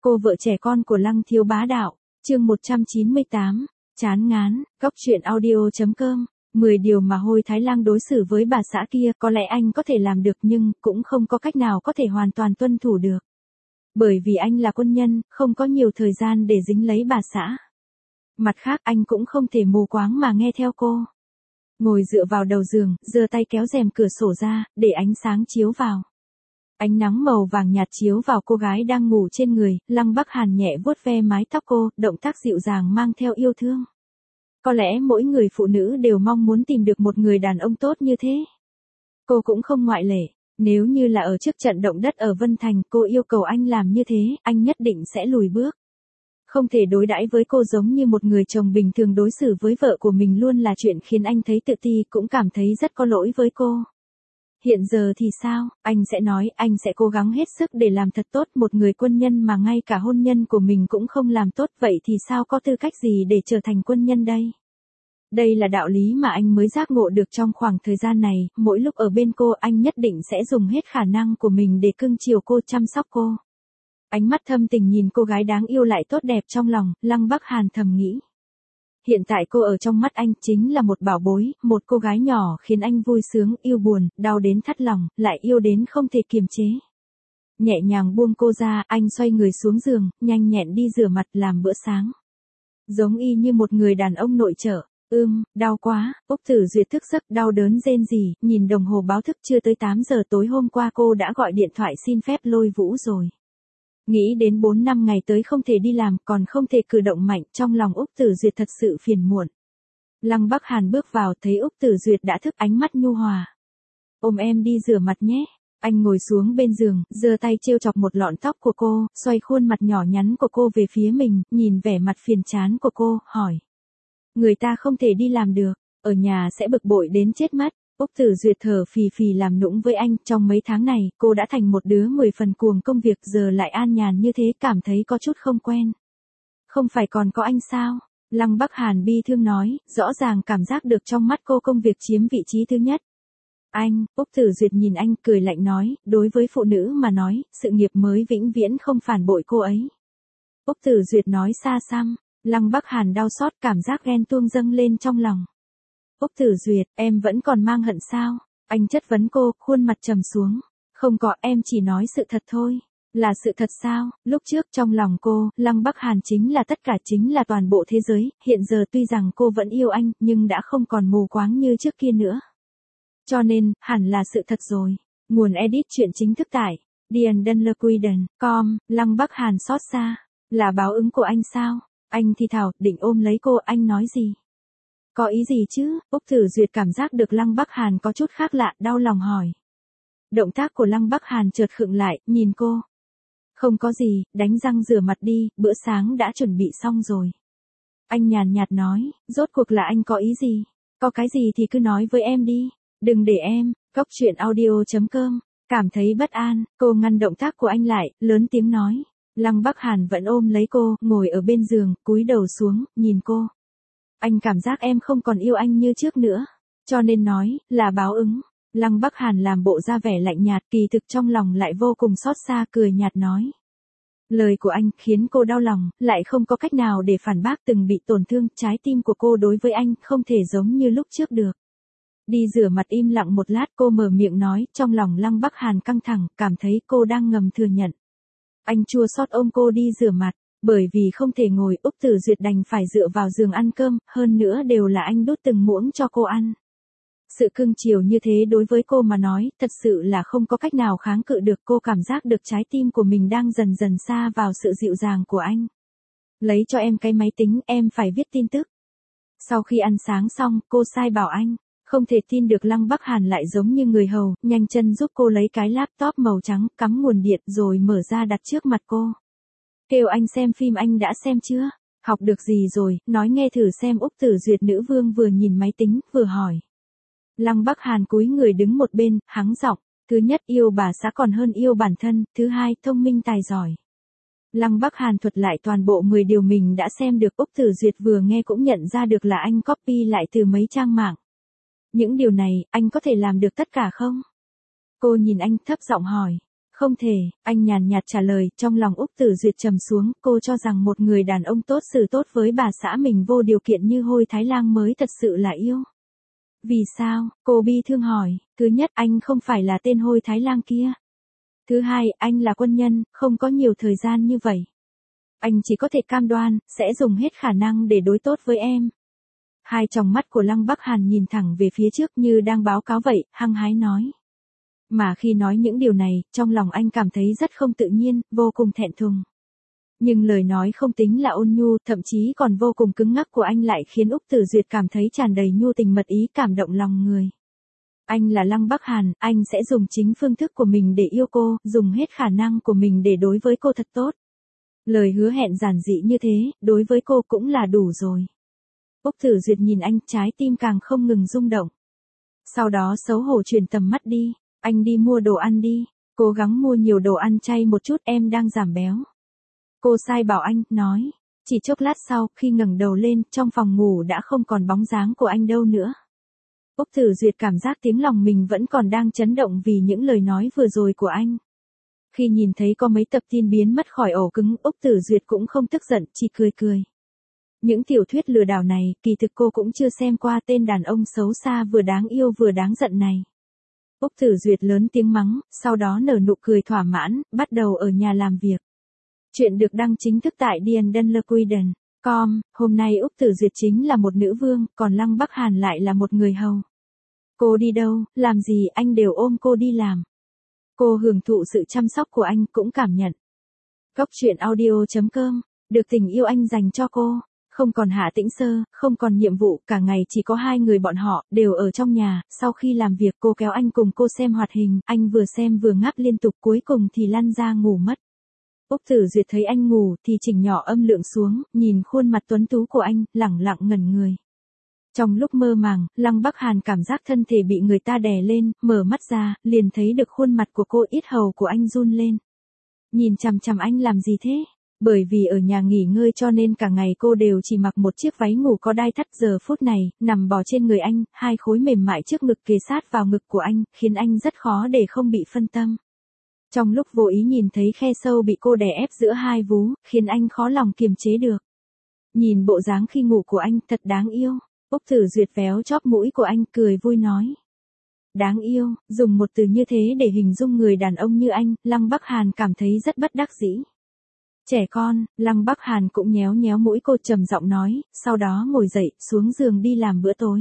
Cô vợ trẻ con của Lăng Thiếu Bá Đạo, chương 198, chán ngán, góc truyện audio.com. 10 điều mà Hôi Thái Lang đối xử với bà xã kia có lẽ anh có thể làm được nhưng cũng không có cách nào có thể hoàn toàn tuân thủ được. Bởi vì anh là quân nhân, không có nhiều thời gian để dính lấy bà xã. Mặt khác anh cũng không thể mù quáng mà nghe theo cô. Ngồi dựa vào đầu giường, giơ tay kéo rèm cửa sổ ra, để ánh sáng chiếu vào. Ánh nắng màu vàng nhạt chiếu vào cô gái đang ngủ trên người, Lăng Bắc Hàn nhẹ vuốt ve mái tóc cô, động tác dịu dàng mang theo yêu thương. Có lẽ mỗi người phụ nữ đều mong muốn tìm được một người đàn ông tốt như thế. Cô cũng không ngoại lệ, nếu như là ở trước trận động đất ở Vân Thành cô yêu cầu anh làm như thế, anh nhất định sẽ lùi bước. Không thể đối đãi với cô giống như một người chồng bình thường đối xử với vợ của mình luôn là chuyện khiến anh thấy tự ti cũng cảm thấy rất có lỗi với cô. Hiện giờ thì sao, anh sẽ nói anh sẽ cố gắng hết sức để làm thật tốt một người quân nhân mà ngay cả hôn nhân của mình cũng không làm tốt vậy thì sao có tư cách gì để trở thành quân nhân đây. Đây là đạo lý mà anh mới giác ngộ được trong khoảng thời gian này, mỗi lúc ở bên cô anh nhất định sẽ dùng hết khả năng của mình để cưng chiều cô chăm sóc cô. Ánh mắt thâm tình nhìn cô gái đáng yêu lại tốt đẹp trong lòng, Lăng Bắc Hàn thầm nghĩ. Hiện tại cô ở trong mắt anh chính là một bảo bối, một cô gái nhỏ khiến anh vui sướng, yêu buồn, đau đến thắt lòng, lại yêu đến không thể kiềm chế. Nhẹ nhàng buông cô ra, anh xoay người xuống giường, nhanh nhẹn đi rửa mặt làm bữa sáng. Giống y như một người đàn ông nội trợ. Đau quá, Úc Tử Duyệt thức giấc đau đớn rên rỉ, nhìn đồng hồ báo thức chưa tới 8 giờ tối hôm qua cô đã gọi điện thoại xin phép Lôi Vũ rồi. Nghĩ đến 4 năm ngày tới không thể đi làm còn không thể cử động mạnh trong lòng Úc Tử Duyệt thật sự phiền muộn. Lăng Bắc Hàn bước vào thấy Úc Tử Duyệt đã thức ánh mắt nhu hòa. Ôm em đi rửa mặt nhé. Anh ngồi xuống bên giường, giơ tay trêu chọc một lọn tóc của cô, xoay khuôn mặt nhỏ nhắn của cô về phía mình, nhìn vẻ mặt phiền chán của cô, hỏi. Người ta không thể đi làm được, ở nhà sẽ bực bội đến chết mất. Úc Tử Duyệt thở phì phì làm nũng với anh, trong mấy tháng này, cô đã thành một đứa 10 phần cuồng công việc giờ lại an nhàn như thế cảm thấy có chút không quen. Không phải còn có anh sao? Lăng Bắc Hàn bi thương nói, rõ ràng cảm giác được trong mắt cô công việc chiếm vị trí thứ nhất. Anh, Úc Tử Duyệt nhìn anh cười lạnh nói, đối với phụ nữ mà nói, sự nghiệp mới vĩnh viễn không phản bội cô ấy. Úc Tử Duyệt nói xa xăm, Lăng Bắc Hàn đau xót cảm giác ghen tuông dâng lên trong lòng. Úc Tử Duyệt, em vẫn còn mang hận sao? Anh chất vấn cô, khuôn mặt trầm xuống. Không có, em chỉ nói sự thật thôi. Là sự thật sao? Lúc trước trong lòng cô, Lăng Bắc Hàn chính là tất cả, chính là toàn bộ thế giới. Hiện giờ tuy rằng cô vẫn yêu anh, nhưng đã không còn mù quáng như trước kia nữa. Cho nên, hẳn là sự thật rồi. Nguồn edit truyện chính thức tại DianDunlerQuiden.com. Lăng Bắc Hàn xót xa. Là báo ứng của anh sao? Anh thì thào, định ôm lấy cô, anh nói gì? Có ý gì chứ? Úc Tử Duyệt cảm giác được Lăng Bắc Hàn có chút khác lạ, đau lòng hỏi. Động tác của Lăng Bắc Hàn chợt khựng lại, nhìn cô. Không có gì, đánh răng rửa mặt đi, bữa sáng đã chuẩn bị xong rồi. Anh nhàn nhạt nói, rốt cuộc là anh có ý gì? Có cái gì thì cứ nói với em đi. Đừng để em, góc truyện audio.com, cảm thấy bất an. Cô ngăn động tác của anh lại, lớn tiếng nói. Lăng Bắc Hàn vẫn ôm lấy cô, ngồi ở bên giường, cúi đầu xuống, nhìn cô. Anh cảm giác em không còn yêu anh như trước nữa. Cho nên nói, là báo ứng. Lăng Bắc Hàn làm bộ ra vẻ lạnh nhạt, kỳ thực trong lòng lại vô cùng xót xa, cười nhạt nói. Lời của anh khiến cô đau lòng, lại không có cách nào để phản bác, từng bị tổn thương, trái tim của cô đối với anh không thể giống như lúc trước được. Đi rửa mặt im lặng một lát cô mở miệng nói, trong lòng Lăng Bắc Hàn căng thẳng, cảm thấy cô đang ngầm thừa nhận. Anh chua xót ôm cô đi rửa mặt. Bởi vì không thể ngồi, Úc Tử Duyệt đành phải dựa vào giường ăn cơm, hơn nữa đều là anh đút từng muỗng cho cô ăn. Sự cưng chiều như thế đối với cô mà nói, thật sự là không có cách nào kháng cự được, cô cảm giác được trái tim của mình đang dần dần xa vào sự dịu dàng của anh. Lấy cho em cái máy tính, em phải viết tin tức. Sau khi ăn sáng xong, cô sai bảo anh. Không thể tin được Lăng Bắc Hàn lại giống như người hầu, nhanh chân giúp cô lấy cái laptop màu trắng, cắm nguồn điện rồi mở ra đặt trước mặt cô. Kêu anh xem phim, anh đã xem chưa? Học được gì rồi, nói nghe thử xem. Úc Tử Duyệt nữ vương vừa nhìn máy tính, vừa hỏi. Lăng Bắc Hàn cúi người đứng một bên, hắng giọng. Thứ nhất, yêu bà xã còn hơn yêu bản thân. Thứ hai, thông minh tài giỏi. Lăng Bắc Hàn thuật lại toàn bộ 10 điều mình đã xem được. Úc Tử Duyệt vừa nghe cũng nhận ra được là anh copy lại từ mấy trang mạng. Những điều này, anh có thể làm được tất cả không? Cô nhìn anh thấp giọng hỏi. Không thể, anh nhàn nhạt trả lời, trong lòng Úc Tử Duyệt trầm xuống, cô cho rằng một người đàn ông tốt xử tốt với bà xã mình vô điều kiện như Hôi Thái Lang mới thật sự là yêu. Vì sao? Cô bi thương hỏi, thứ nhất anh không phải là tên Hôi Thái Lang kia. Thứ hai, anh là quân nhân, không có nhiều thời gian như vậy. Anh chỉ có thể cam đoan, sẽ dùng hết khả năng để đối tốt với em. Hai tròng mắt của Lăng Bắc Hàn nhìn thẳng về phía trước như đang báo cáo vậy, hăng hái nói. Mà khi nói những điều này, trong lòng anh cảm thấy rất không tự nhiên, vô cùng thẹn thùng. Nhưng lời nói không tính là ôn nhu, thậm chí còn vô cùng cứng ngắc của anh lại khiến Úc Tử Duyệt cảm thấy tràn đầy nhu tình mật ý, cảm động lòng người. Anh là Lăng Bắc Hàn, anh sẽ dùng chính phương thức của mình để yêu cô, dùng hết khả năng của mình để đối với cô thật tốt. Lời hứa hẹn giản dị như thế, đối với cô cũng là đủ rồi. Úc Tử Duyệt nhìn anh, trái tim càng không ngừng rung động. Sau đó xấu hổ chuyển tầm mắt đi, anh đi mua đồ ăn đi, cố gắng mua nhiều đồ ăn chay một chút, em đang giảm béo. Cô sai bảo anh, nói. Chỉ chốc lát sau, khi ngẩng đầu lên, trong phòng ngủ đã không còn bóng dáng của anh đâu nữa. Úc Tử Duyệt cảm giác tiếng lòng mình vẫn còn đang chấn động vì những lời nói vừa rồi của anh. Khi nhìn thấy có mấy tập tin biến mất khỏi ổ cứng, Úc Tử Duyệt cũng không tức giận, chỉ cười cười. Những tiểu thuyết lừa đảo này, kỳ thực cô cũng chưa xem qua, tên đàn ông xấu xa vừa đáng yêu vừa đáng giận này. Úc Tử Duyệt lớn tiếng mắng, sau đó nở nụ cười thỏa mãn, bắt đầu ở nhà làm việc. Chuyện được đăng chính thức tại diandenlequiden.com, hôm nay Úc Tử Duyệt chính là một nữ vương, còn Lăng Bắc Hàn lại là một người hầu. Cô đi đâu, làm gì anh đều ôm cô đi làm. Cô hưởng thụ sự chăm sóc của anh, cũng cảm nhận. Góc truyện audio.com, được tình yêu anh dành cho cô. Không còn Hạ Tĩnh Sơ, không còn nhiệm vụ, cả ngày chỉ có hai người bọn họ, đều ở trong nhà. Sau khi làm việc cô kéo anh cùng cô xem hoạt hình, anh vừa xem vừa ngáp liên tục, cuối cùng thì lăn ra ngủ mất. Úc Tử Duyệt thấy anh ngủ thì chỉnh nhỏ âm lượng xuống, nhìn khuôn mặt tuấn tú của anh, lẳng lặng ngẩn người. Trong lúc mơ màng, Lăng Bắc Hàn cảm giác thân thể bị người ta đè lên, mở mắt ra, liền thấy được khuôn mặt của cô, yết hầu của anh run lên. Nhìn chằm chằm anh làm gì thế? Bởi vì ở nhà nghỉ ngơi cho nên cả ngày cô đều chỉ mặc một chiếc váy ngủ có đai thắt, giờ phút này, nằm bò trên người anh, hai khối mềm mại trước ngực kề sát vào ngực của anh, khiến anh rất khó để không bị phân tâm. Trong lúc vô ý nhìn thấy khe sâu bị cô đè ép giữa hai vú, khiến anh khó lòng kiềm chế được. Nhìn bộ dáng khi ngủ của anh thật đáng yêu. Úc Tử Duyệt véo chóp mũi của anh, cười vui nói. Đáng yêu, dùng một từ như thế để hình dung người đàn ông như anh, Lăng Bắc Hàn cảm thấy rất bất đắc dĩ. Trẻ con, Lăng Bắc Hàn cũng nhéo nhéo mũi cô, trầm giọng nói, sau đó ngồi dậy, xuống giường đi làm bữa tối.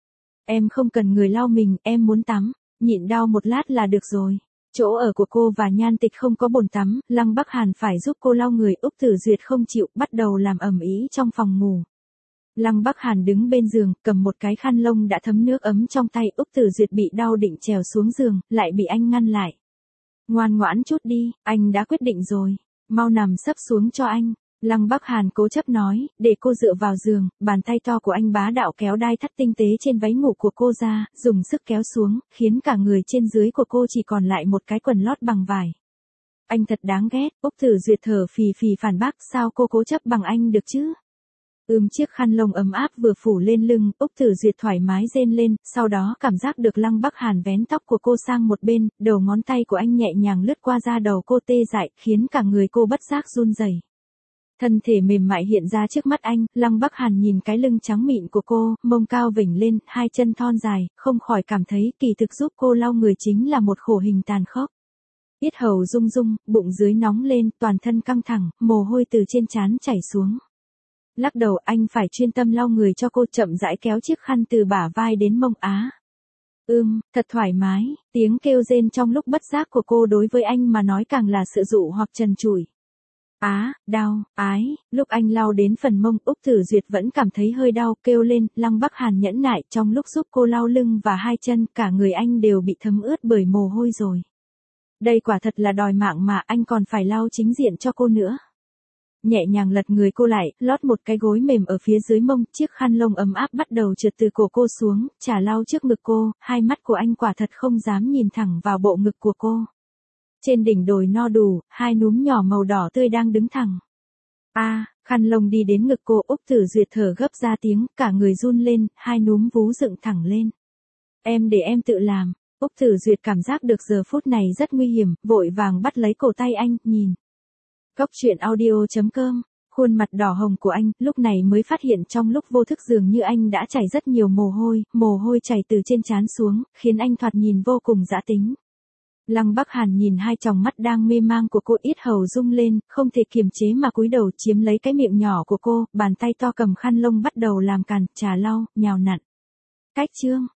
Em không cần người lau mình, em muốn tắm, nhịn đau một lát là được rồi. Chỗ ở của cô và Nhan Tịch không có bồn tắm, Lăng Bắc Hàn phải giúp cô lau người, Úc Tử Duyệt không chịu, bắt đầu làm ầm ĩ trong phòng ngủ. Lăng Bắc Hàn đứng bên giường, cầm một cái khăn lông đã thấm nước ấm trong tay, Úc Tử Duyệt bị đau định trèo xuống giường, lại bị anh ngăn lại. Ngoan ngoãn chút đi, anh đã quyết định rồi, mau nằm sấp xuống cho anh. Lăng Bắc Hàn cố chấp nói, để cô dựa vào giường, bàn tay to của anh bá đạo kéo đai thắt tinh tế trên váy ngủ của cô ra, dùng sức kéo xuống, khiến cả người trên dưới của cô chỉ còn lại một cái quần lót bằng vải. Anh thật đáng ghét, Úc Tử Duyệt thở phì phì phản bác, sao cô cố chấp bằng anh được chứ? Chiếc khăn lông ấm áp vừa phủ lên lưng, Úc Tử Duyệt thoải mái rên lên, sau đó cảm giác được Lăng Bắc Hàn vén tóc của cô sang một bên, đầu ngón tay của anh nhẹ nhàng lướt qua da đầu cô tê dại, khiến cả người cô bất giác run rẩy. Thân thể mềm mại hiện ra trước mắt anh, Lăng Bắc Hàn nhìn cái lưng trắng mịn của cô, mông cao vểnh lên, hai chân thon dài, không khỏi cảm thấy kỳ thực giúp cô lau người chính là một khổ hình tàn khốc. Yết hầu rung rung, bụng dưới nóng lên, toàn thân căng thẳng, mồ hôi từ trên trán chảy xuống. Lắc đầu, anh phải chuyên tâm lau người cho cô, chậm rãi kéo chiếc khăn từ bả vai đến mông. Thật thoải mái, tiếng kêu rên trong lúc bất giác của cô đối với anh mà nói càng là sự dụ hoặc trần trụi. Đau, lúc anh lau đến phần mông, Úc Tử Duyệt vẫn cảm thấy hơi đau, kêu lên, Lăng Bắc Hàn nhẫn nại, trong lúc giúp cô lau lưng và hai chân, cả người anh đều bị thấm ướt bởi mồ hôi rồi. Đây quả thật là đòi mạng mà, anh còn phải lau chính diện cho cô nữa. Nhẹ nhàng lật người cô lại, lót một cái gối mềm ở phía dưới mông, chiếc khăn lông ấm áp bắt đầu trượt từ cổ cô xuống, chả lau trước ngực cô, hai mắt của anh quả thật không dám nhìn thẳng vào bộ ngực của cô. Trên đỉnh đồi no đủ, hai núm nhỏ màu đỏ tươi đang đứng thẳng. Khăn lông đi đến ngực cô, Úc Tử Duyệt thở gấp ra tiếng, cả người run lên, hai núm vú dựng thẳng lên. Để em tự làm. Úc Tử Duyệt cảm giác được giờ phút này rất nguy hiểm, vội vàng bắt lấy cổ tay anh, nhìn. Cốc truyện audio.com, khuôn mặt đỏ hồng của anh, lúc này mới phát hiện trong lúc vô thức dường như anh đã chảy rất nhiều mồ hôi chảy từ trên trán xuống, khiến anh thoạt nhìn vô cùng dã tính. Lăng Bắc Hàn nhìn hai tròng mắt đang mê mang của cô, yết hầu rung lên, không thể kiềm chế mà cúi đầu chiếm lấy cái miệng nhỏ của cô, bàn tay to cầm khăn lông bắt đầu làm càn, trà lau, nhào nặn. Cách chương